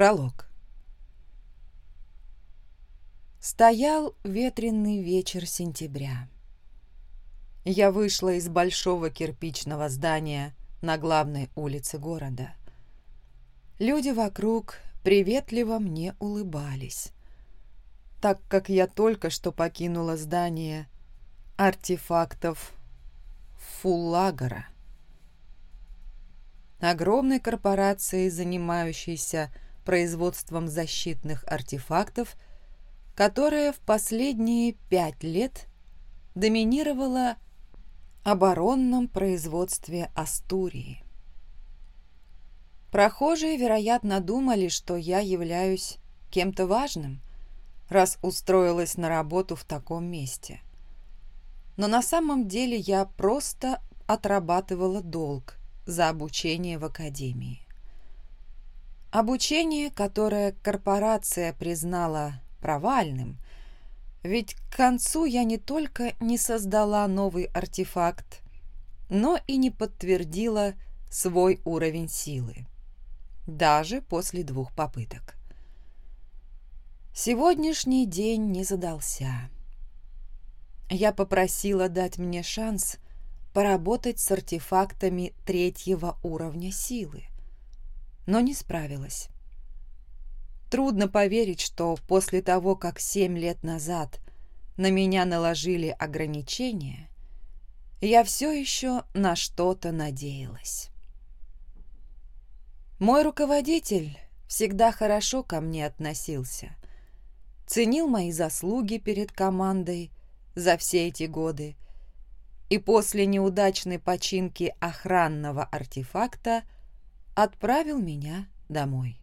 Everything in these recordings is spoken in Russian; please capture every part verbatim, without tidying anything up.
Пролог. Стоял ветреный вечер сентября. Я вышла из большого кирпичного здания на главной улице города. Люди вокруг приветливо мне улыбались, так как я только что покинула здание артефактов Фуллагора, огромной корпорации, занимающейся производством защитных артефактов, которая в последние пять лет доминировала в оборонном производстве Астурии. Прохожие, вероятно, думали, что я являюсь кем-то важным, раз устроилась на работу в таком месте. Но на самом деле я просто отрабатывала долг за обучение в академии. Обучение, которое корпорация признала провальным, ведь к концу я не только не создала новый артефакт, но и не подтвердила свой уровень силы, даже после двух попыток. Сегодняшний день не задался. Я попросила дать мне шанс поработать с артефактами третьего уровня силы, но не справилась. Трудно поверить, что после того, как семь лет назад на меня наложили ограничения, я все еще на что-то надеялась. Мой руководитель всегда хорошо ко мне относился, ценил мои заслуги перед командой за все эти годы и после неудачной починки охранного артефакта отправил меня домой.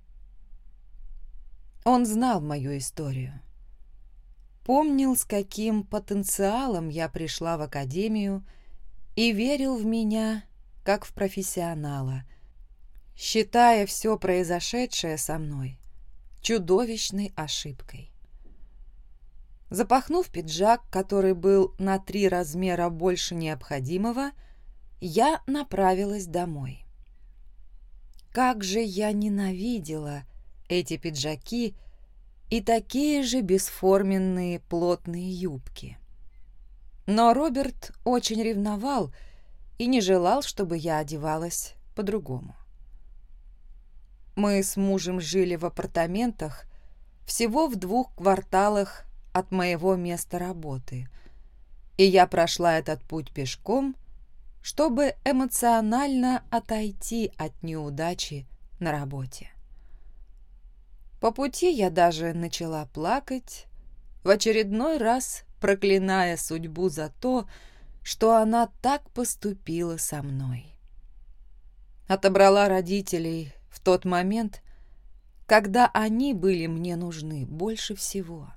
Он знал мою историю, помнил, с каким потенциалом я пришла в академию и верил в меня как в профессионала, считая все произошедшее со мной чудовищной ошибкой. Запахнув пиджак, который был на три размера больше необходимого, я направилась домой. Как же я ненавидела эти пиджаки и такие же бесформенные плотные юбки. Но Роберт очень ревновал и не желал, чтобы я одевалась по-другому. Мы с мужем жили в апартаментах всего в двух кварталах от моего места работы, и я прошла этот путь пешком, чтобы эмоционально отойти от неудачи на работе. По пути я даже начала плакать, в очередной раз проклиная судьбу за то, что она так поступила со мной. Отобрала родителей в тот момент, когда они были мне нужны больше всего.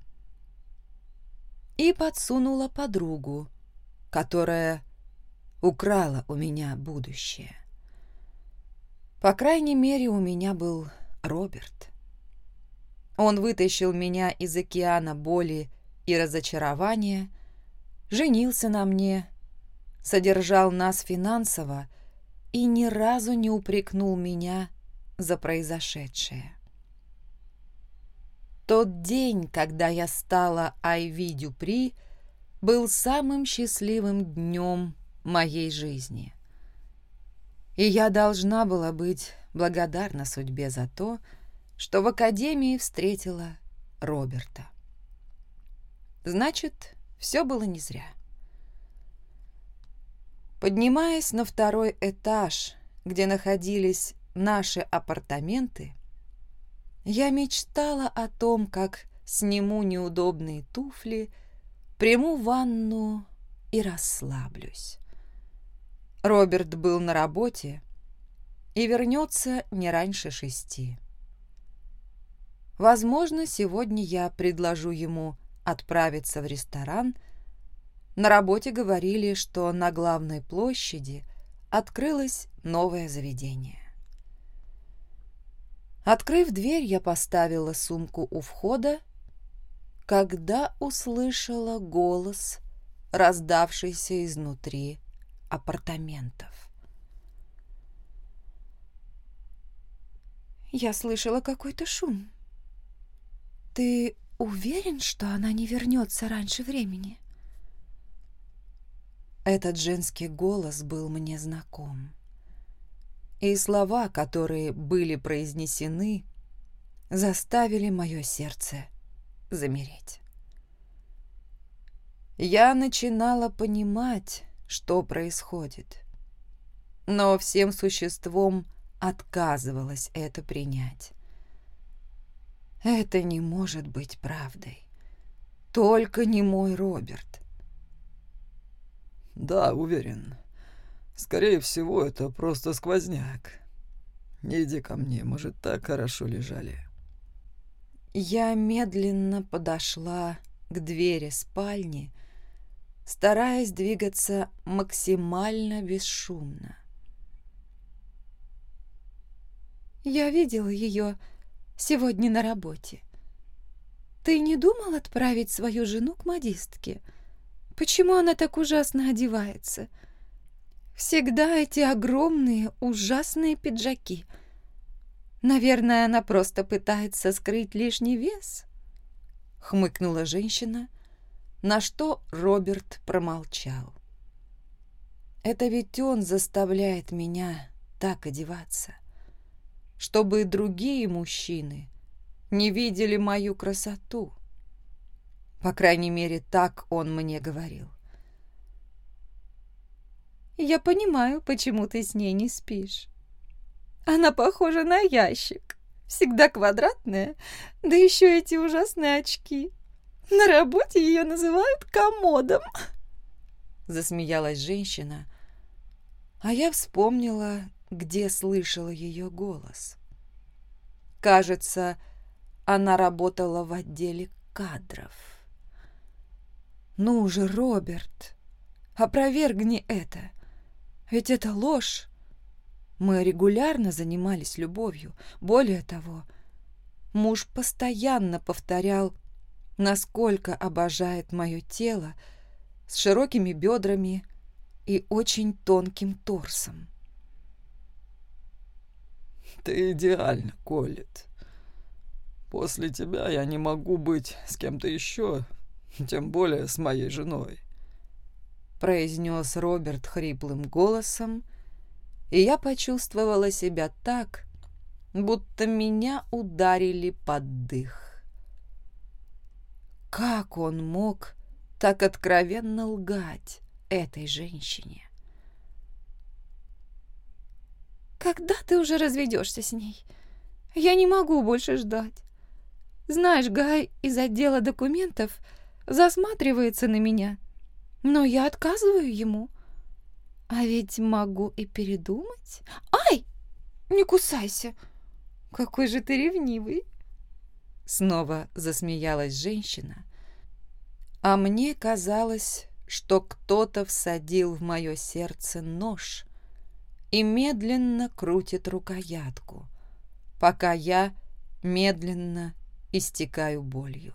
И подсунула подругу, которая украла у меня будущее. По крайней мере, у меня был Роберт. Он вытащил меня из океана боли и разочарования, женился на мне, содержал нас финансово и ни разу не упрекнул меня за произошедшее. Тот день, когда я стала Айви Дюпри, был самым счастливым днем моей жизни. И я должна была быть благодарна судьбе за то, что в академии встретила Роберта. Значит, все было не зря. Поднимаясь на второй этаж, где находились наши апартаменты, я мечтала о том, как сниму неудобные туфли, приму ванну и расслаблюсь. Роберт был на работе и вернется не раньше шести. Возможно, сегодня я предложу ему отправиться в ресторан. На работе говорили, что на главной площади открылось новое заведение. Открыв дверь, я поставила сумку у входа, когда услышала голос, раздавшийся изнутри апартаментов. Я слышала какой-то шум. Ты уверен, что она не вернется раньше времени? Этот женский голос был мне знаком. И слова, которые были произнесены, заставили мое сердце замереть. Я начинала понимать, что происходит, но всем существом отказывалась это принять. Это не может быть правдой. Только не мой Роберт. Да, уверен. Скорее всего, это просто сквозняк. Не иди ко мне, мы же так хорошо лежали. Я медленно подошла к двери спальни, стараясь двигаться максимально бесшумно. Я видела ее сегодня на работе. Ты не думал отправить свою жену к модистке? Почему она так ужасно одевается? Всегда эти огромные, ужасные пиджаки. Наверное, она просто пытается скрыть лишний вес? Хмыкнула женщина, на что Роберт промолчал. Это ведь он заставляет меня так одеваться, чтобы другие мужчины не видели мою красоту. По крайней мере, так он мне говорил. Я понимаю, почему ты с ней не спишь. Она похожа на ящик, всегда квадратная, да еще эти ужасные очки. На работе ее называют комодом. Засмеялась женщина, а я вспомнила, где слышала ее голос. Кажется, она работала в отделе кадров. Ну же, Роберт, опровергни это. Ведь это ложь. Мы регулярно занимались любовью. Более того, муж постоянно повторял, насколько обожает мое тело с широкими бедрами и очень тонким торсом. Ты идеальна, Коллет. После тебя я не могу быть с кем-то еще, тем более с моей женой, произнес Роберт хриплым голосом, и я почувствовала себя так, будто меня ударили под дых. Как он мог так откровенно лгать этой женщине? Когда ты уже разведешься с ней? Я не могу больше ждать. Знаешь, Гай из отдела документов засматривается на меня, но я отказываю ему. А ведь могу и передумать. Ай! Не кусайся! Какой же ты ревнивый! Снова засмеялась женщина, а мне казалось, что кто-то всадил в мое сердце нож и медленно крутит рукоятку, пока я медленно истекаю болью.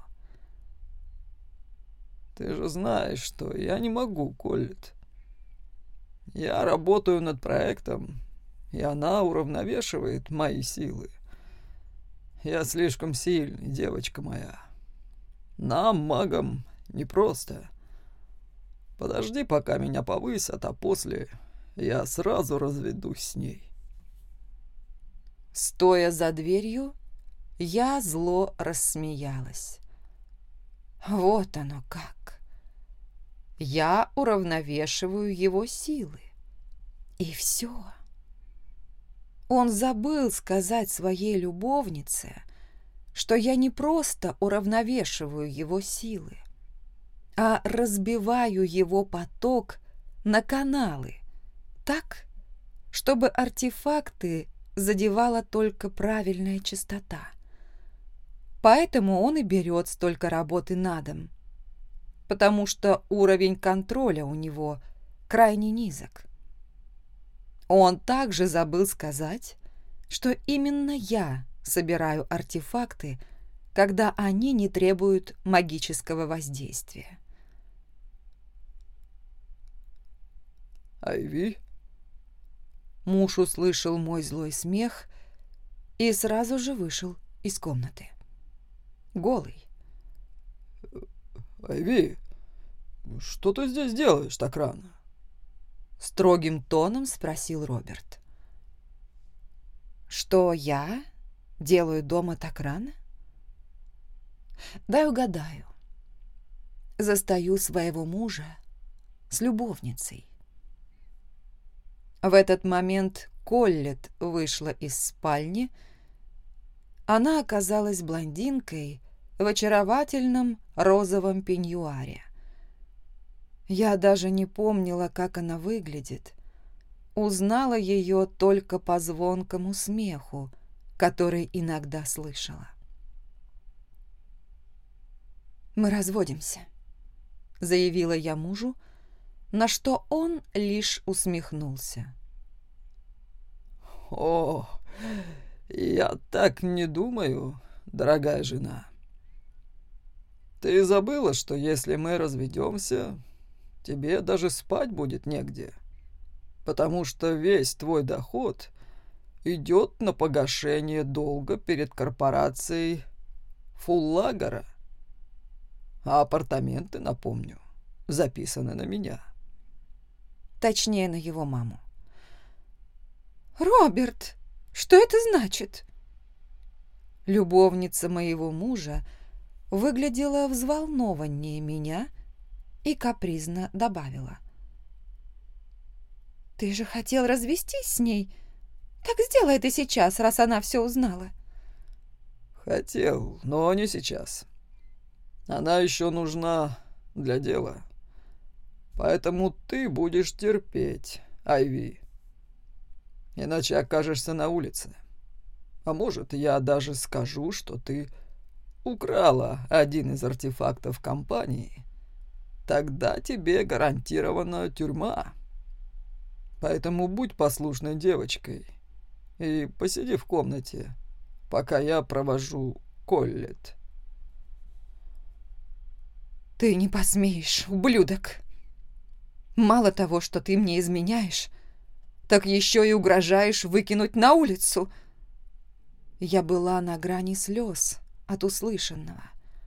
Ты же знаешь, что я не могу, Коллет. Я работаю над проектом, и она уравновешивает мои силы. Я слишком сильный, девочка моя. Нам, магам, непросто. Подожди, пока меня повысят, а после я сразу разведусь с ней. Стоя за дверью, я зло рассмеялась. Вот оно как. Я уравновешиваю его силы. И все. Он забыл сказать своей любовнице, что я не просто уравновешиваю его силы, а разбиваю его поток на каналы так, чтобы артефакты задевала только правильная частота. Поэтому он и берет столько работы на дом, потому что уровень контроля у него крайне низок. Он также забыл сказать, что именно я собираю артефакты, когда они не требуют магического воздействия. Айви? Муж услышал мой злой смех и сразу же вышел из комнаты. Голый. «Айви, что ты здесь делаешь так рано?» Строгим тоном спросил Роберт. Что я делаю дома так рано? Дай угадаю. Застаю своего мужа с любовницей. В этот момент Коллет вышла из спальни. Она оказалась блондинкой в очаровательном розовом пеньюаре. Я даже не помнила, как она выглядит. Узнала ее только по звонкому смеху, который иногда слышала. «Мы разводимся», — заявила я мужу, на что он лишь усмехнулся. «О, я так не думаю, дорогая жена. Ты забыла, что если мы разведемся, тебе даже спать будет негде, потому что весь твой доход идет на погашение долга перед корпорацией Фуллагера, а апартаменты, напомню, записаны на меня». Точнее, на его маму. «Роберт, что это значит?» Любовница моего мужа выглядела взволнованнее меня и капризно добавила. «Ты же хотел развестись с ней? Так сделай это сейчас, раз она все узнала». «Хотел, но не сейчас. Она еще нужна для дела. Поэтому ты будешь терпеть, Айви. Иначе окажешься на улице. А может, я даже скажу, что ты украла один из артефактов компании. Тогда тебе гарантирована тюрьма. Поэтому будь послушной девочкой и посиди в комнате, пока я провожу Коллет». «Ты не посмеешь, ублюдок! Мало того, что ты мне изменяешь, так еще и угрожаешь выкинуть на улицу!» Я была на грани слез от услышанного.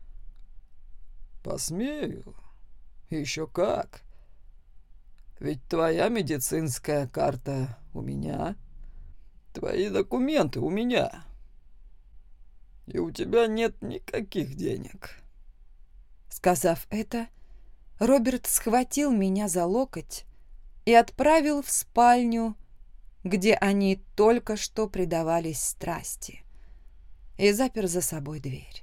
«Посмею? Еще как! Ведь твоя медицинская карта у меня, твои документы у меня, и у тебя нет никаких денег». Сказав это, Роберт схватил меня за локоть и отправил в спальню, где они только что предавались страсти, и запер за собой дверь.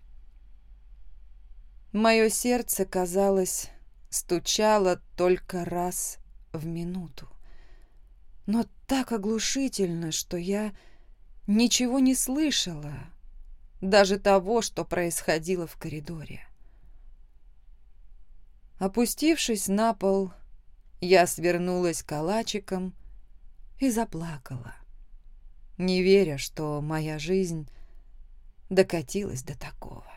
Мое сердце, казалось, стучало только раз в минуту, но так оглушительно, что я ничего не слышала, даже того, что происходило в коридоре. Опустившись на пол, я свернулась калачиком и заплакала, не веря, что моя жизнь докатилась до такого.